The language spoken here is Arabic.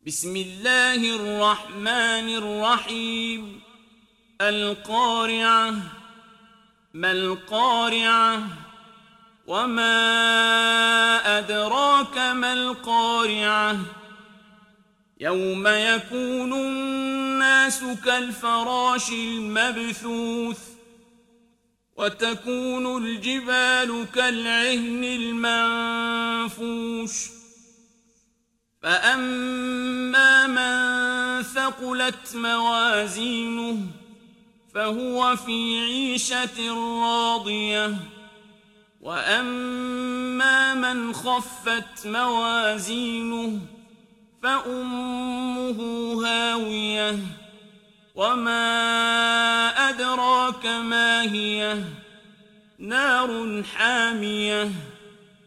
بسم الله الرحمن الرحيم. القارعة. ما القارعة؟ وما أدراك ما القارعة؟ يوم يكون الناس كالفراش المبثوث وتكون الجبال كالعهن المنفوش فأما من ثقلت موازينه فهو في عيشة راضية وأما من خفت موازينه فأمه هاوية وما أدراك ما هي نار حامية